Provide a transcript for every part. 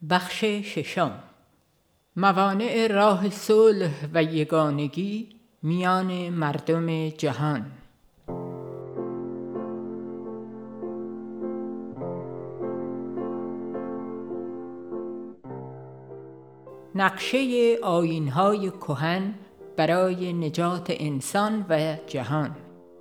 بخش ششم. موانع راه صلح و یگانگی میان مردم جهان. نقشه آیین‌های کهن برای نجات انسان و جهان.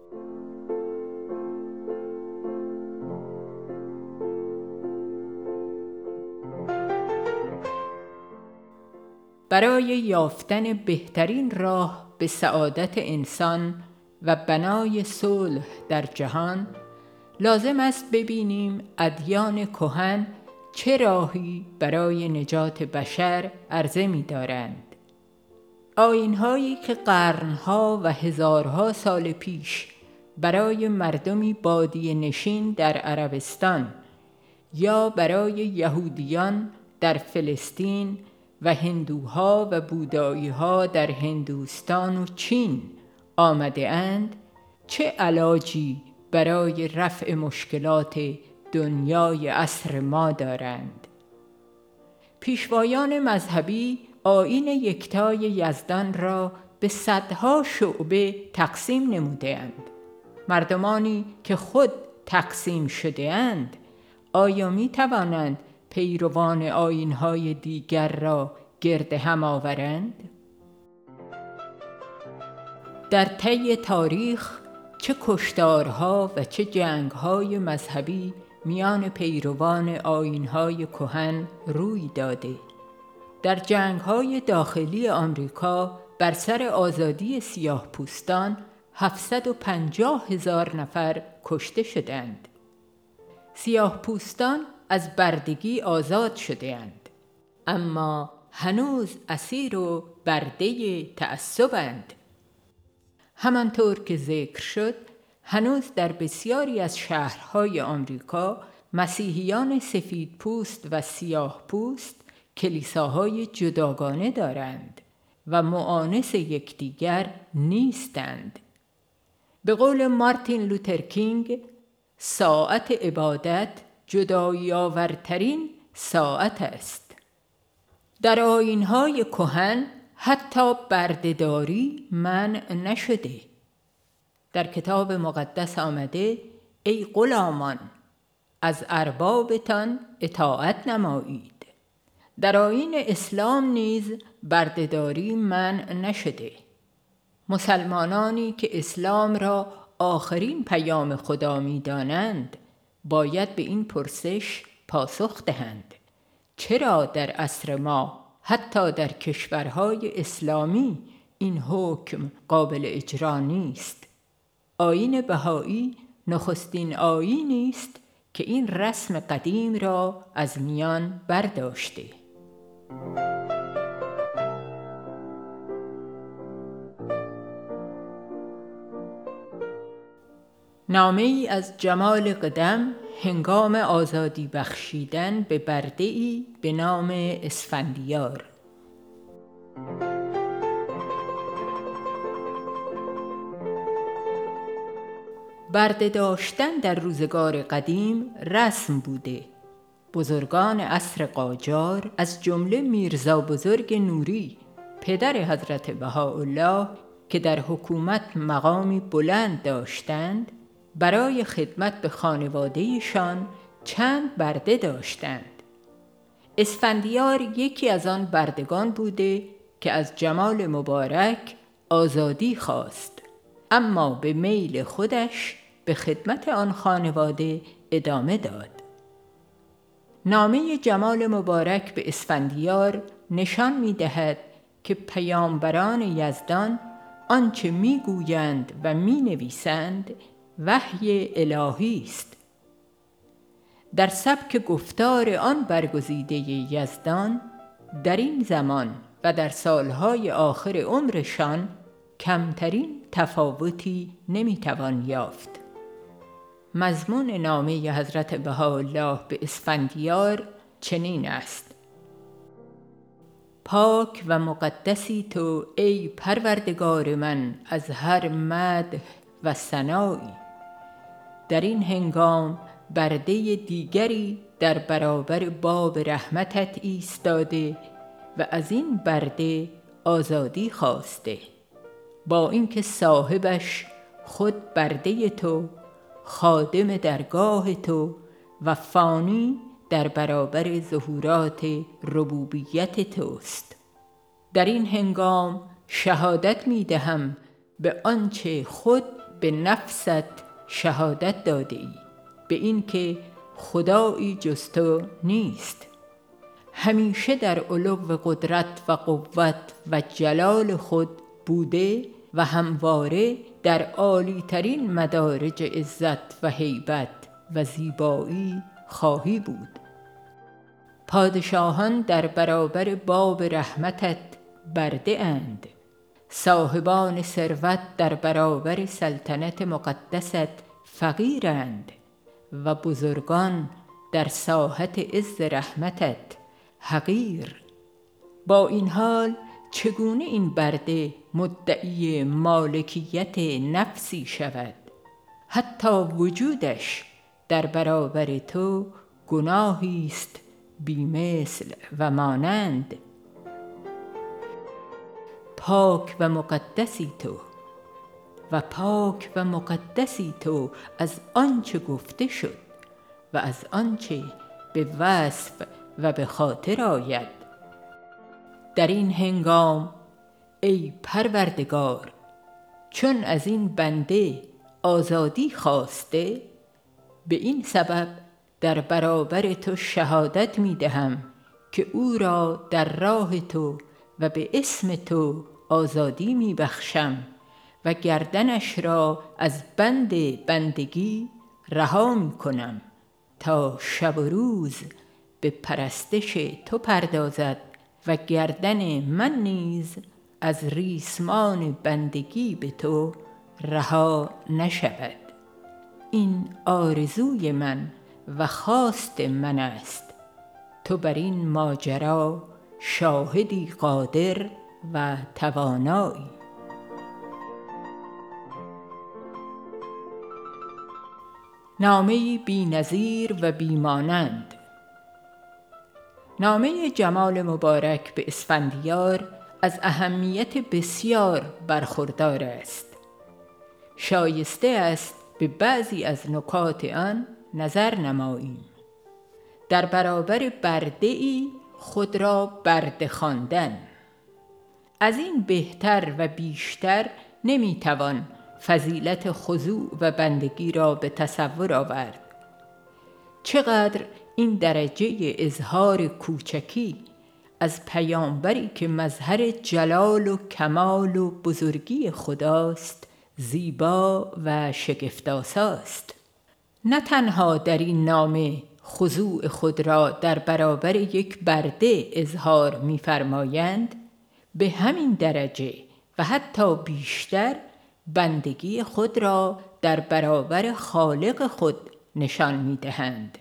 برای یافتن بهترین راه به سعادت انسان و بنای صلح در جهان، لازم است ببینیم ادیان کهن چه راهی برای نجات بشر عرضه می‌دارند. آیین‌هایی که قرن‌ها و هزارها سال پیش برای مردمی بادیه نشین در عربستان یا برای یهودیان در فلسطین و هندوها و بودایی‌ها در هندوستان و چین آمده اند، چه علاجی برای رفع مشکلات دنیای عصر ما دارند. پیشوایان مذهبی آیین یکتای یزدان را به صدها شعبه تقسیم نموده‌اند. مردمانی که خود تقسیم شده‌اند، آیا می توانند پیروان آیین‌های دیگر را گرد هم آورند؟ در طی تاریخ چه کشتارها و چه جنگ‌های مذهبی میان پیروان آیین‌های کهن روی داده. در جنگ‌های داخلی آمریکا بر سر آزادی سیاه‌پوستان 750,000 نفر کشته شدند. سیاه‌پوستان از بردگی آزاد شده‌اند، اما هنوز اسیر و برده تعصب‌اند. همانطور که ذکر شد، هنوز در بسیاری از شهرهای آمریکا مسیحیان سفیدپوست و سیاه‌پوست کلیساهای جداگانه دارند و مؤانس یکدیگر نیستند. به قول مارتین لوترکینگ، ساعت عبادت جدایی آورترین ساعت است. در آیین‌های کهن حتی برده‌داری منع نشده. در کتاب مقدس آمده: ای غلامان، از اربابتان اطاعت نمایید. در آیین اسلام نیز برده‌داری منع نشده. مسلمانانی که اسلام را آخرین پیام خدا می‌دانند، باید به این پرسش پاسخ دهند: چرا در عصر ما حتی در کشورهای اسلامی این حکم قابل اجرا نیست؟ آیین بهایی نخستین آیینی است که این رسم قدیم را از میان برداشته. نامه‌ای از جمال قدم هنگام آزادی بخشیدن به برده‌ای به نام اسفندیار. برده داشتن در روزگار قدیم رسم بوده. بزرگان عصر قاجار از جمله میرزا بزرگ نوری، پدر حضرت بهاءالله، که در حکومت مقامی بلند داشتند، برای خدمت به خانواده‌شان چند برده داشتند. اسفندیار یکی از آن بردگان بوده که از جمال مبارک آزادی خواست، اما به میل خودش به خدمت آن خانواده ادامه داد. نامه جمال مبارک به اسفندیار نشان می‌دهد که پیامبران یزدان آنچه می‌گویند و می‌نویسند وحی الهی است. در سبک گفتار آن برگزیده یزدان، در این زمان و در سالهای آخر عمرشان کمترین تفاوتی نمی‌توان یافت. مضمون نامه حضرت بهاءالله به اسفندیار چنین است: پاک و مقدسی تو ای پروردگار من از هر مدح و ثنایی. در این هنگام برده دیگری در برابر باب رحمتت ایستاده و از این برده آزادی خواسته، با اینکه صاحبش خود برده تو، خادم درگاه تو و فانی در برابر ظهورات ربوبیت توست. در این هنگام شهادت می دهم به آنچه خود به نفست شهادت داده ای، به این که خدایی جز تو نیست. همیشه در علو قدرت و قوت و جلال خود بوده و همواره در عالی ترین مدارج عزت و هیبت و زیبایی خواهی بود. پادشاهان در برابر باب رحمتت برده اند، صاحبان ثروت در برابر سلطنت مقدست فقیرند و بزرگان در ساحت عز رحمتت حقیر. با این حال چگونه این برده مدعی مالکیت نفسی شود؟ حتی وجودش در برابر تو گناهی است بی‌مثل و مانند. پاک و مقدسی تو و پاک و مقدسی تو از آنچه گفته شد و از آنچه به وصف و به خاطر آید. در این هنگام ای پروردگار، چون از این بنده آزادی خواسته، به این سبب در برابر تو شهادت می دهم که او را در راه تو و به اسم تو آزادی می بخشم و گردنش را از بند بندگی رها می کنم تا شب و روز به پرستش تو پردازد و گردن من نیز از ریسمان بندگی به تو رها نشود. این آرزوی من و خواست من است. تو بر این ماجرا شاهدی قادر و توانایی. نامه‌ای بی‌نظیر و بی‌مانند. نامه جمال مبارک به اسفندیار از اهمیت بسیار برخوردار است. شایسته است به بعضی از نکات آن نظر نماییم. در برابر برده‌ای خود را برده خواندن، از این بهتر و بیشتر نمیتوان فضیلت خضوع و بندگی را به تصور آورد. چقدر این درجه اظهار کوچکی از پیامبری که مظهر جلال و کمال و بزرگی خداست زیبا و شگفت‌آساست. نه تنها در این نامه خضوع خود را در برابر یک برده اظهار می‌فرمایند، به همین درجه و حتی بیشتر بندگی خود را در برابر خالق خود نشان می‌دهند.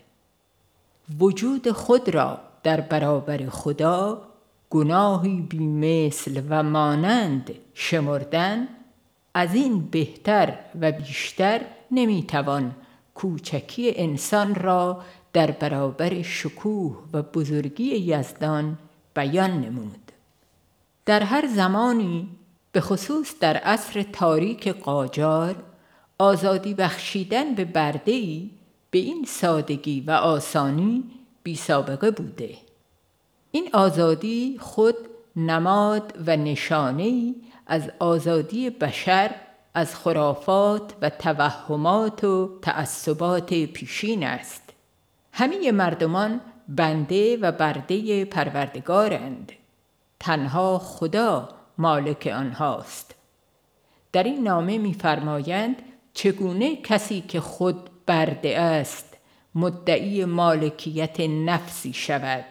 وجود خود را در برابر خدا گناهی بی‌مثل و مانند شمردن، از این بهتر و بیشتر نمی‌توان کوچکی انسان را در برابر شکوه و بزرگی یزدان بیان نمود. در هر زمانی، به خصوص در عصر تاریک قاجار، آزادی بخشیدن به برده‌ای به این سادگی و آسانی بی سابقه بوده. این آزادی خود نماد و نشانه‌ای از آزادی بشر از خرافات و توهمات و تعصبات پیشین است. همه مردمان بنده و برده پروردگارند. تنها خدا مالک آنهاست. در این نامه می‌فرمایند چگونه کسی که خود برده است مدعی مالکیت نفسی شود.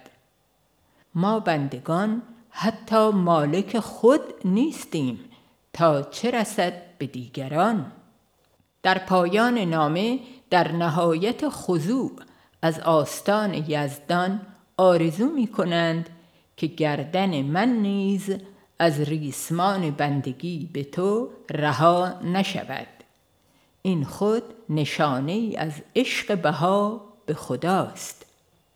ما بندگان حتی مالک خود نیستیم، تا چه رسد به دیگران. در پایان نامه در نهایت خضوع از آستان یزدان آرزو می کنند که گردن من نیز از ریسمان بندگی به تو رها نشود. این خود نشانه ای از عشق بها به خداست.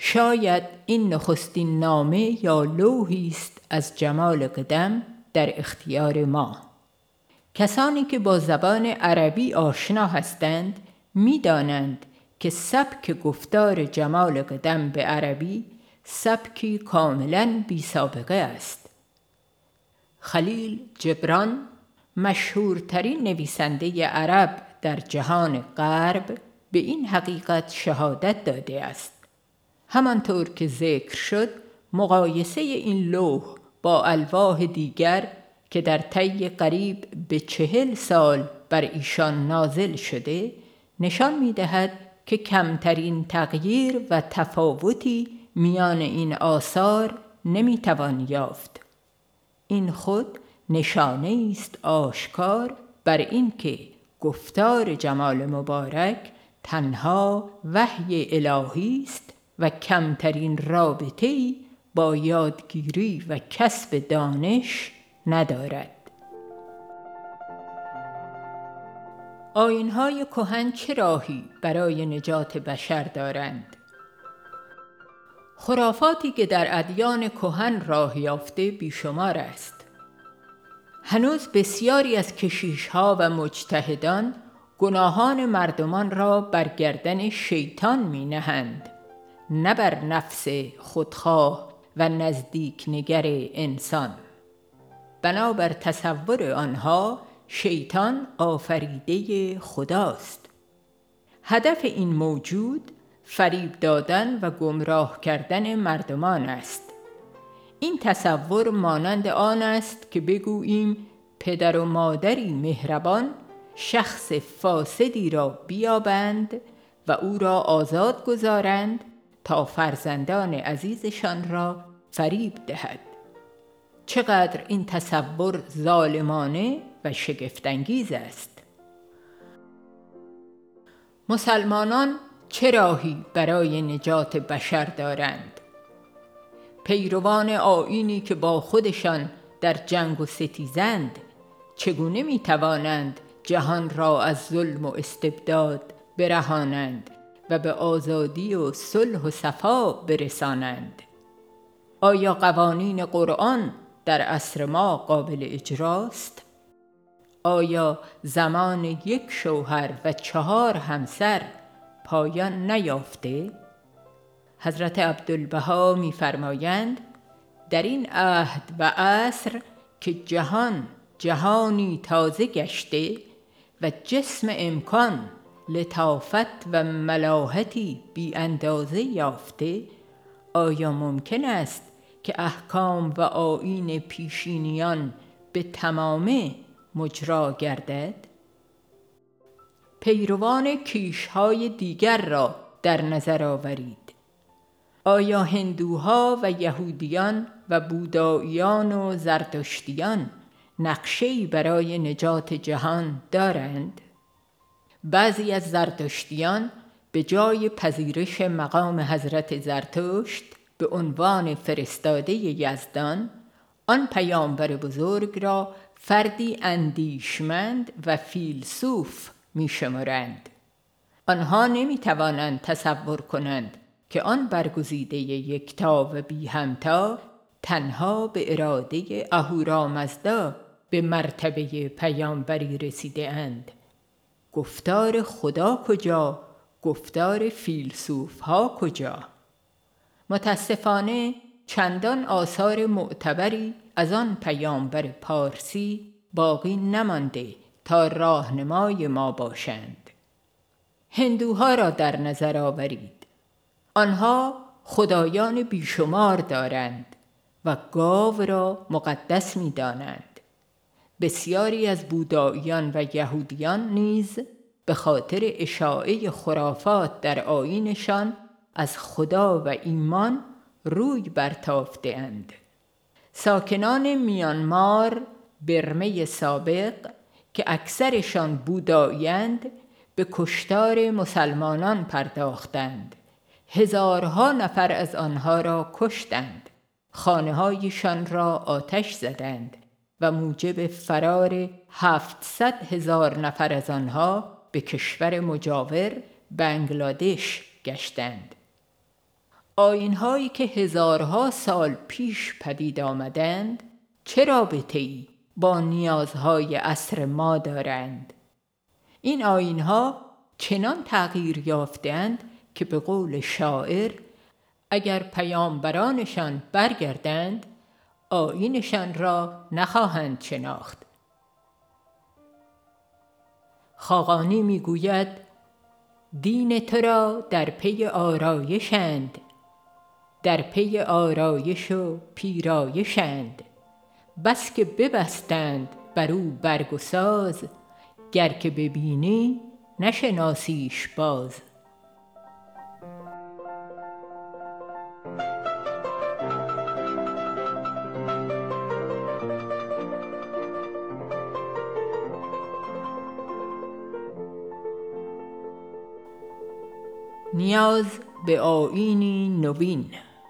شاید این نخستین نامه یا لوحی است از جمال قدم در اختیار ما. کسانی که با زبان عربی آشنا هستند می‌دانند که سبک گفتار جمال قدم به عربی سبکی کاملاً بی سابقه است. خلیل جبران، مشهورترین نویسنده عرب در جهان غرب، به این حقیقت شهادت داده است. همانطور که ذکر شد، مقایسه این لوح با الواح دیگر که در طی قریب به 40 سال بر ایشان نازل شده، نشان می‌دهد که کمترین تغییر و تفاوتی میان این آثار نمی‌توان یافت. این خود نشانه است آشکار بر این که گفتار جمال مبارک تنها وحی الهی است و کمترین رابطه‌ای با یادگیری و کسب دانش ندارد. آیین‌های کهن چه راهی برای نجات بشر دارند؟ خرافاتی که در ادیان کهن راه یافته بیشمار است. هنوز بسیاری از کشیش‌ها و مجتهدان گناهان مردمان را بر گردن شیطان می‌نهند، نه بر نفس خودخواه و نزدیک نگر انسان. بنابر تصور آنها شیطان آفریده خداست. هدف این موجود فریب دادن و گمراه کردن مردمان است. این تصور مانند آن است که بگوییم پدر و مادری مهربان شخص فاسدی را بیابند و او را آزاد گذارند تا فرزندان عزیزشان را فریب دهد. چقدر این تصور ظالمانه و شگفت‌انگیز است. مسلمانان چه راهی برای نجات بشر دارند؟ پیروان آیینی که با خودشان در جنگ و ستیزند، چگونه می‌توانند جهان را از ظلم و استبداد برهانند و به آزادی و صلح و صفا برسانند؟ آیا قوانین قرآن در عصر ما قابل اجراست؟ آیا زمان 1 شوهر و 4 همسر پایان نیافته؟ حضرت عبدالبها می‌فرمایند در این عهد و عصر که جهانی تازه گشته و جسم امکان لطافت و ملاحتی بی اندازه یافته، آیا ممکن است که احکام و آیین پیشینیان به تمامه مجرا گردد؟ پیروان کیش‌های دیگر را در نظر آورید. آیا هندوها و یهودیان و بوداییان و زرتشتیان نقشه‌ای برای نجات جهان دارند؟ بعضی از زرتشتیان به جای پذیرش مقام حضرت زرتشت به عنوان فرستاده یزدان، آن پیامبر بزرگ را فردی اندیشمند و فیلسوف می‌شمارند. آنها نمی‌توانند تصور کنند که آن برگزیده یکتا و بی همتا تنها به اراده اهورامزدا به مرتبه پیامبری رسیده اند. گفتار خدا کجا؟ گفتار فیلسوف ها کجا؟ متاسفانه چندان آثار معتبری از آن پیامبر پارسی باقی نمانده تا راهنمای ما باشند. هندوها را در نظر آورید. آنها خدایان بیشمار دارند و گاو را مقدس می دانند. بسیاری از بوداییان و یهودیان نیز به خاطر اشاعه خرافات در آیینشان از خدا و ایمان روی برتافته اند. ساکنان میانمار، برمه سابق که اکثرشان بودایی‌اند، به کشتار مسلمانان پرداختند. هزارها نفر از آنها را کشتند، خانه‌هایشان را آتش زدند و موجب فرار 700,000 نفر از آنها به کشور مجاور بنگلادش گشتند. آیین‌هایی که هزارها سال پیش پدید آمدند چه رابطه‌ای با نیازهای عصر ما دارند؟ این آیین‌ها چنان تغییر یافته‌اند که به قول شاعر اگر پیامبرانشان برگردند آیینشان را نخواهند شناخت. خاقانی میگوید دین تو را در پی آرایشند، در پی آرایش و پیرایشند، بس که ببستند بر او برگ و ساز، گر که ببینی نشناسیش باز. نیاز به آیینی نوین.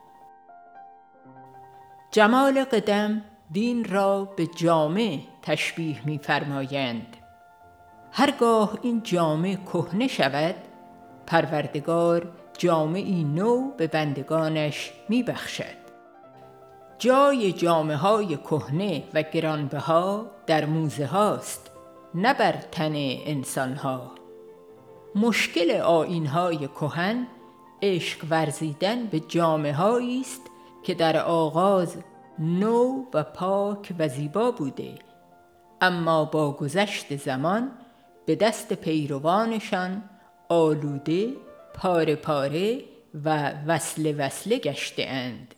جمال قدم دین را به جامه تشبیه می‌فرمایند. هرگاه این جامه کهنه شود پروردگار جامه‌ای نو به بندگانش می‌بخشد. جای جامه‌های کهنه و گرانبها در موزه هاست، نه بر تن انسان‌ها. مشکل آیین‌های کهن عشق ورزیدن به جامه‌هایی است که در آغاز نو و پاک و زیبا بوده، اما با گذشت زمان به دست پیروانشان آلوده، پاره پاره و وصله وصله گشته اند.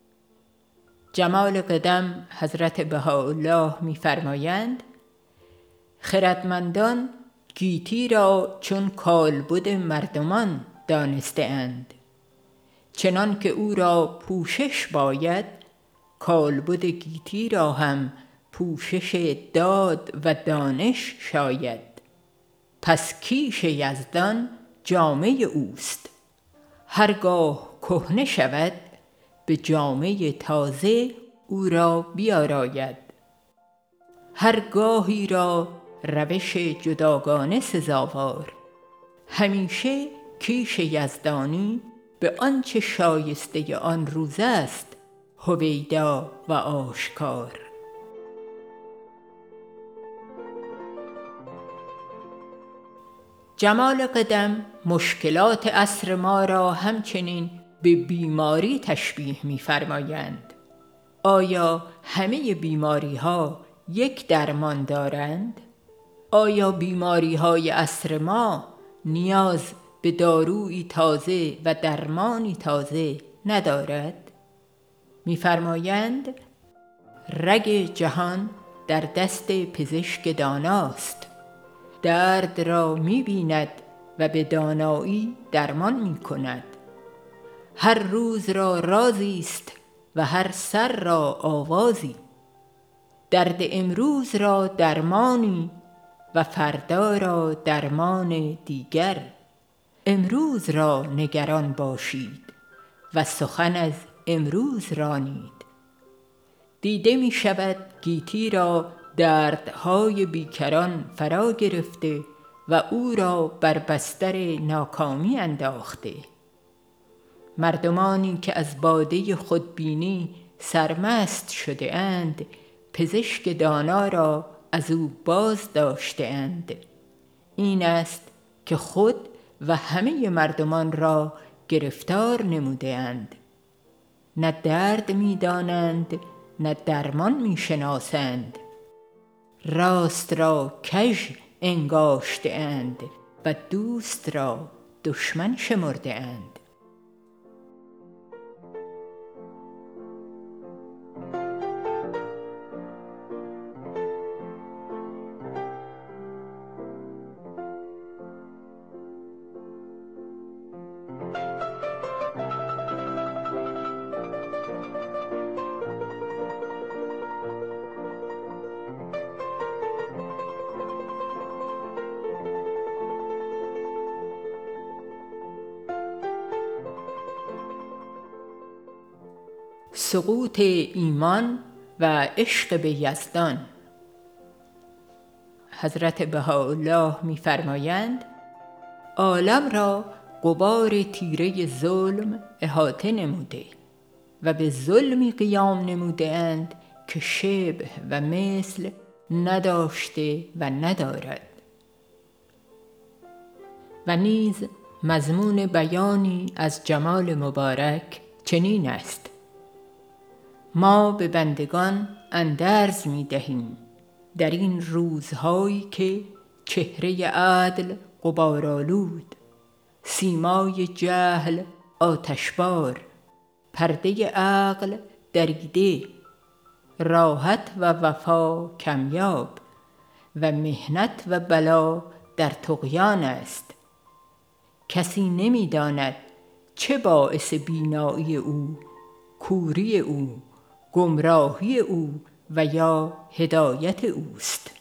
جمال قدم حضرت بهاءالله می‌فرمایند خردمندان گیتی را چون کالبد مردمان دانسته اند، چنان که او را پوشش باید کالبد گیتی را هم پوشش داد و دانش شاید. پس کیش یزدان جامه اوست، هرگاه کهنه شود به جامه تازه او را بیاراید. هرگاهی را روش جداگانه سزاوار، همیشه کیش یزدانی به آنچه شایسته آن روز است هویدا و آشکار. جمال قدم مشکلات عصر ما را همچنین به بیماری تشبیه می‌فرمایند. آیا همه بیماری‌ها یک درمان دارند؟ آیا بیماری‌های عصر ما نیاز به دارویی تازه و درمانی تازه ندارد؟ می‌فرمایند رگ جهان در دست پزشک داناست، درد را می‌بیند و به دانایی درمان می‌کند. هر روز را رازی است و هر سر را آوازی، درد امروز را درمانی و فردا را درمان دیگر. امروز را نگران باشید و سخن از امروز رانید. دیده می شود گیتی را دردهای بیکران فرا گرفته و او را بر بستر ناکامی انداخته. مردمانی که از باده خودبینی سرمست شده اند پزشک دانا را از او باز داشته اند. این است که خود و همه مردمان را گرفتار نموده اند. نه درد می دانند نه درمان می شناسند. راست را کژ انگاشته اند و دوست را دشمن شمرده اند. سقوط ایمان و عشق به یزدان. حضرت بهاءالله می‌فرمایند عالم را غبار تیره ظلم احاطه نموده و به ظلمی قیام نموده اند که شبه و مثل نداشته و ندارد. و نیز مضمون بیانی از جمال مبارک چنین است: ما به بندگان اندرز می دهیم در این روزهایی که چهره عدل غبارآلود، سیمای جهل آتشبار، پرده عقل دریده، راحت و وفا کمیاب و محنت و بلا در طغیان است. کسی نمی داند چه باعث بینایی او، کوری او، گمراهی او و یا هدایت اوست.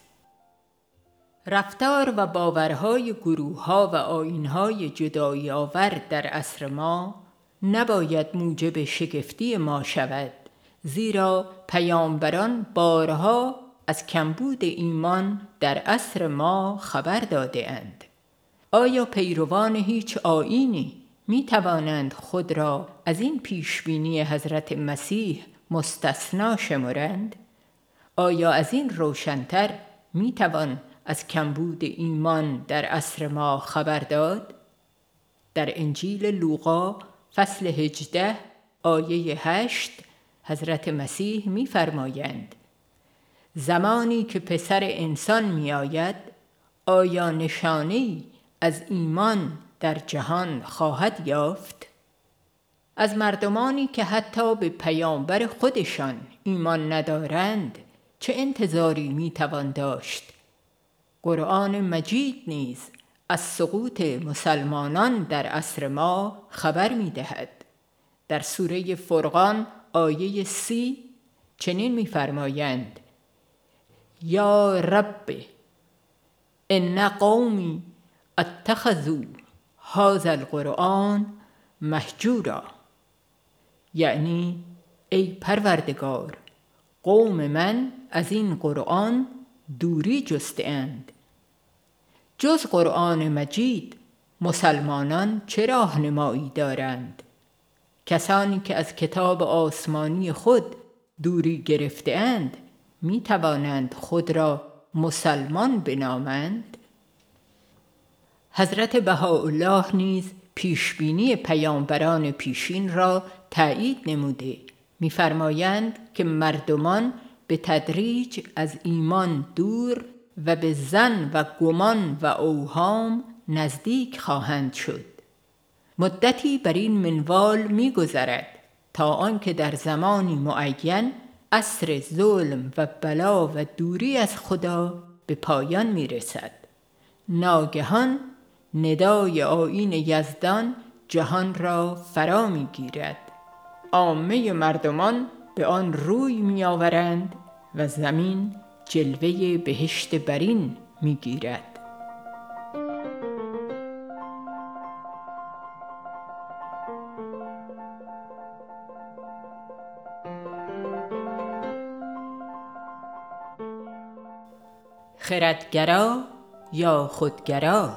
رفتار و باورهای گروه‌ها و آیین‌های جدایی آور در عصر ما نباید موجب شگفتی ما شود، زیرا پیامبران بارها از کمبود ایمان در عصر ما خبر داده اند. آیا پیروان هیچ آیینی می توانند خود را از این پیشبینی حضرت مسیح مستثنا شمرند؟ آیا از این روشن‌تر می توان از کمبود ایمان در عصر ما خبر داد؟ در انجیل لوقا فصل 18 آیه 8 حضرت مسیح می فرمایند: زمانی که پسر انسان می آید، آیا نشانه‌ای از ایمان در جهان خواهد یافت؟ از مردمانی که حتی به پیامبر خودشان ایمان ندارند چه انتظاری می توان داشت؟ قرآن مجید نیز از سقوط مسلمانان در عصر ما خبر می دهد. در سوره فرقان آیه 30 چنین می فرمایند: یا رب ان قومی اتخذوا هذا القرآن مهجورا. یعنی ای پروردگار، قوم من از این قرآن دوری جسته اند. جز قرآن مجید مسلمانان چه راهنمایی دارند؟ کسانی که از کتاب آسمانی خود دوری گرفته اند می توانند خود را مسلمان بنامند؟ حضرت بهاءالله نیز پیشبینی پیامبران پیشین را تأیید نموده. می فرمایند که مردمان به تدریج از ایمان دور و به ظن و گمان و اوهام نزدیک خواهند شد. مدتی بر این منوال می گذرد تا آنکه در زمانی معین عصر ظلم و بلا و دوری از خدا به پایان می رسد. ناگهان ندای آیین یزدان جهان را فرا می گیرد. عامه مردمان به آن روی می آورند و زمین جلوه بهشت برین می گیرد. خردگرا یا خودگرا؟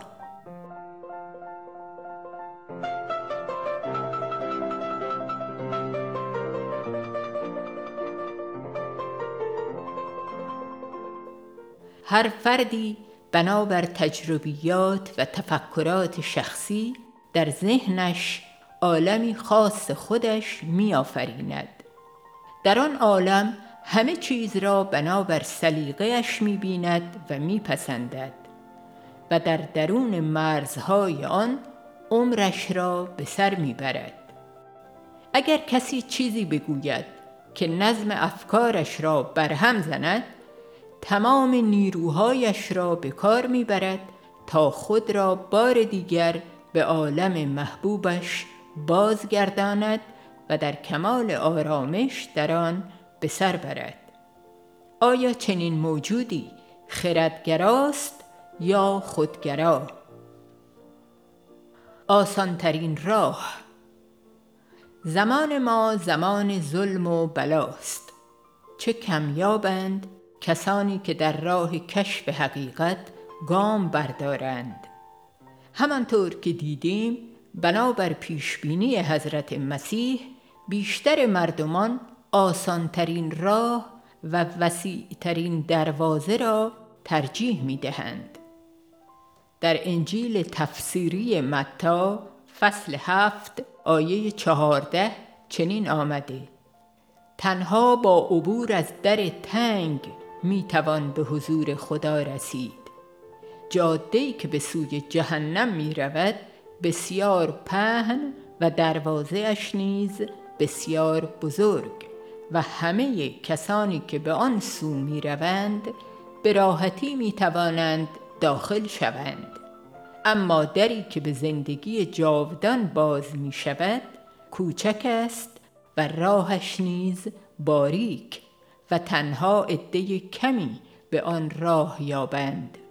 هر فردی بنابر تجربیات و تفکرات شخصی در ذهنش عالمی خاص خودش می آفریند. در آن عالم همه چیز را بنابر سلیقه‌اش می بیند و می پسندد و در درون مرزهای آن عمرش را به سر می برد. اگر کسی چیزی بگوید که نظم افکارش را برهم زند، تمام نیروهایش را به کار می برد تا خود را بار دیگر به عالم محبوبش بازگرداند و در کمال آرامش در آن به سر برد. آیا چنین موجودی خردگراست یا خودگرا؟ آسانترین راه. زمان ما زمان ظلم و بلاست. چه کمیابند کسانی که در راه کشف حقیقت گام بردارند. همانطور که دیدیم بنابر پیشبینی حضرت مسیح بیشتر مردمان آسانترین راه و وسیعترین دروازه را ترجیح می دهند. در انجیل تفسیری متی فصل 7 آیه 14 چنین آمده: تنها با عبور از در تنگ می توان به حضور خدا رسید. جاده‌ای که به سوی جهنم می رود بسیار پهن و دروازه اش نیز بسیار بزرگ و همه کسانی که به آن سو می روند به راحتی می توانند داخل شوند. اما دری که به زندگی جاودان باز می شود کوچک است و راهش نیز باریک و تنها عده کمی به آن راه یابند.